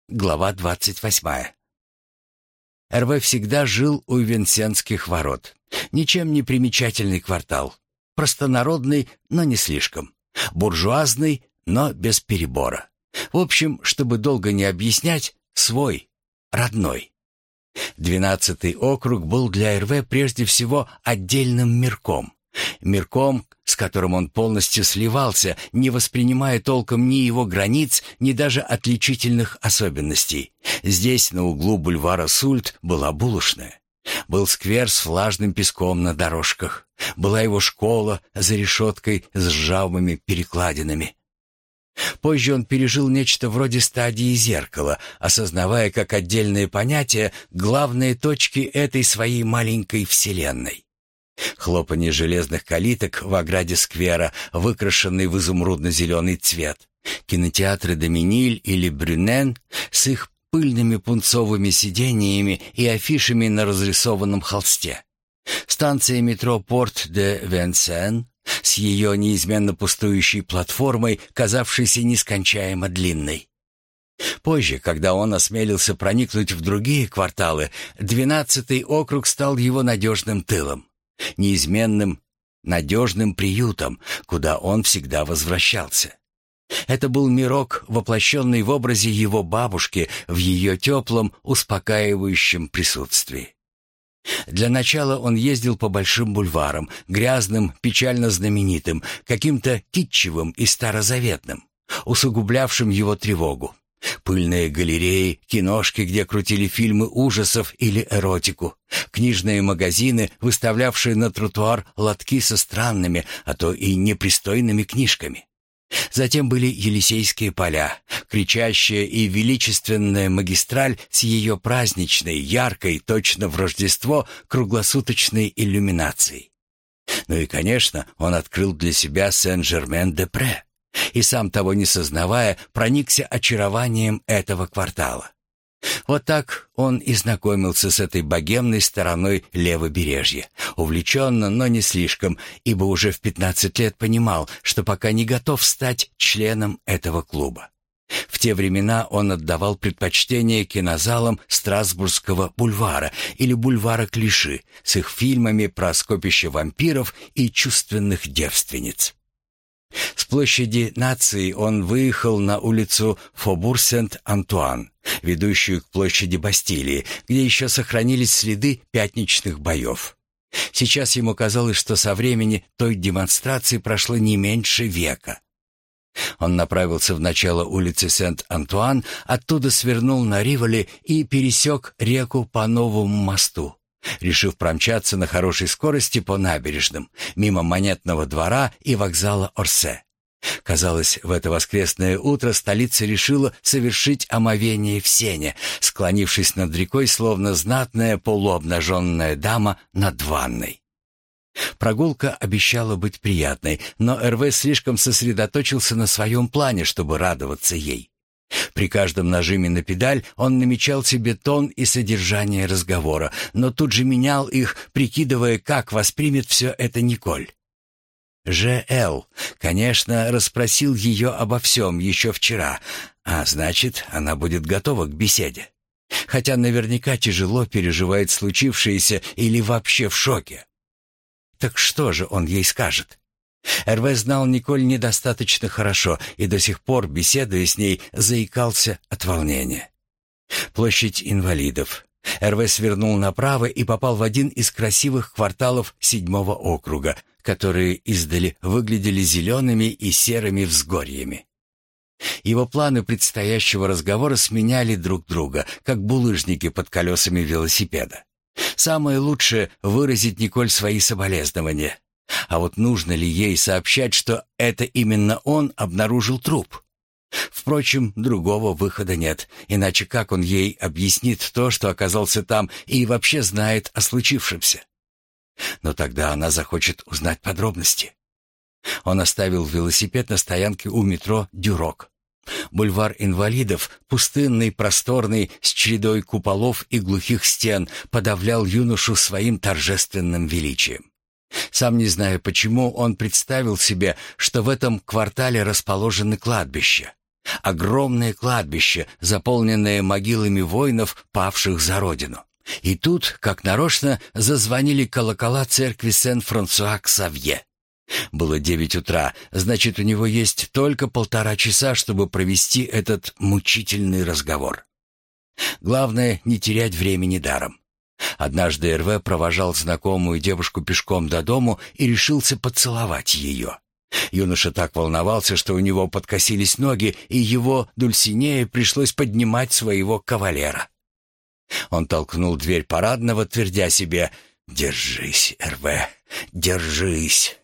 Глава 28. Эрве всегда жил у Винсентских ворот. Ничем не примечательный квартал. Простонародный, но не слишком. Буржуазный, но без перебора. В общем, чтобы долго не объяснять, свой, родной. 12-й округ был для Эрве прежде всего отдельным мирком. Мирком, с которым он полностью сливался, не воспринимая толком ни его границ, ни даже отличительных особенностей. Здесь, на углу бульвара Сульт, была булочная. Был сквер с влажным песком на дорожках. Была его школа за решеткой с ржавыми перекладинами. Позже он пережил нечто вроде стадии зеркала, осознавая как отдельные понятия главные точки этой своей маленькой вселенной. Хлопанье железных калиток в ограде сквера, выкрашенный в изумрудно-зеленый цвет. Кинотеатры «Доминиль» или «Брюнен» с их пыльными пунцовыми сидениями и афишами на разрисованном холсте. Станция метро «Порт-де-Венсен» с ее неизменно пустующей платформой, казавшейся нескончаемо длинной. Позже, когда он осмелился проникнуть в другие кварталы, 12-й округ стал его надежным тылом. Неизменным, надежным приютом, куда он всегда возвращался. Это был мирок, воплощенный в образе его бабушки в ее теплом, успокаивающем присутствии. Для начала он ездил по большим бульварам, грязным, печально знаменитым, каким-то китчевым и старозаветным, усугублявшим его тревогу. Пыльные галереи, киношки, где крутили фильмы ужасов или эротику, книжные магазины, выставлявшие на тротуар лотки со странными, а то и непристойными книжками. Затем были Елисейские поля, кричащая и величественная магистраль с ее праздничной, яркой, точно в Рождество, круглосуточной иллюминацией. Ну и, конечно, он открыл для себя Сен-Жермен-де-Пре. И сам того не сознавая, проникся очарованием этого квартала. Вот так он и знакомился с этой богемной стороной левобережья, увлеченно, но не слишком, ибо уже в 15 лет понимал, что пока не готов стать членом этого клуба. В те времена он отдавал предпочтение кинозалам Страсбургского бульвара или бульвара Клиши с их фильмами про скопище вампиров и чувственных девственниц. С площади Нации он выехал на улицу Фобур-Сент-Антуан, ведущую к площади Бастилии, где еще сохранились следы пятничных боев. Сейчас ему казалось, что со времени той демонстрации прошло не меньше века. Он направился в начало улицы Сент-Антуан, оттуда свернул на Риволи и пересек реку по новому мосту, решив промчаться на хорошей скорости по набережным, мимо Монетного двора и вокзала Орсе. Казалось, в это воскресное утро столица решила совершить омовение в Сене, склонившись над рекой, словно знатная полуобнаженная дама над ванной. Прогулка обещала быть приятной, но Эрве слишком сосредоточился на своем плане, чтобы радоваться ей. При каждом нажиме на педаль он намечал себе тон и содержание разговора, но тут же менял их, прикидывая, как воспримет все это Николь. Ж.Л., конечно, расспросил ее обо всем еще вчера, а значит, она будет готова к беседе. Хотя наверняка тяжело переживает случившееся или вообще в шоке. Так что же он ей скажет? Эрве знал Николь недостаточно хорошо и до сих пор, беседуя с ней, заикался от волнения. Площадь инвалидов. Эрве свернул направо и попал в один из красивых кварталов 7-го округа, которые издали выглядели зелеными и серыми взгорьями. Его планы предстоящего разговора сменяли друг друга, как булыжники под колесами велосипеда. Самое лучшее — выразить Николь свои соболезнования. А вот нужно ли ей сообщать, что это именно он обнаружил труп? Впрочем, другого выхода нет, иначе как он ей объяснит то, что оказался там и вообще знает о случившемся? Но тогда она захочет узнать подробности. Он оставил велосипед на стоянке у метро «Дюрок». Бульвар инвалидов, пустынный, просторный, с чередой куполов и глухих стен, подавлял юношу своим торжественным величием. Сам не зная почему, он представил себе, что в этом квартале расположены кладбища. Огромное кладбище, заполненное могилами воинов, павших за родину. И тут, как нарочно, зазвонили колокола церкви Сен-Франсуа-Ксавье. Было 9 утра, значит, у него есть только 1,5 часа, чтобы провести этот мучительный разговор. Главное, не терять времени даром. Однажды Эрве провожал знакомую девушку пешком до дому и решился поцеловать ее. Юноша так волновался, что у него подкосились ноги, и его Дульсинее пришлось поднимать своего кавалера. Он толкнул дверь парадного, твердя себе: «Держись, Эрве, держись!»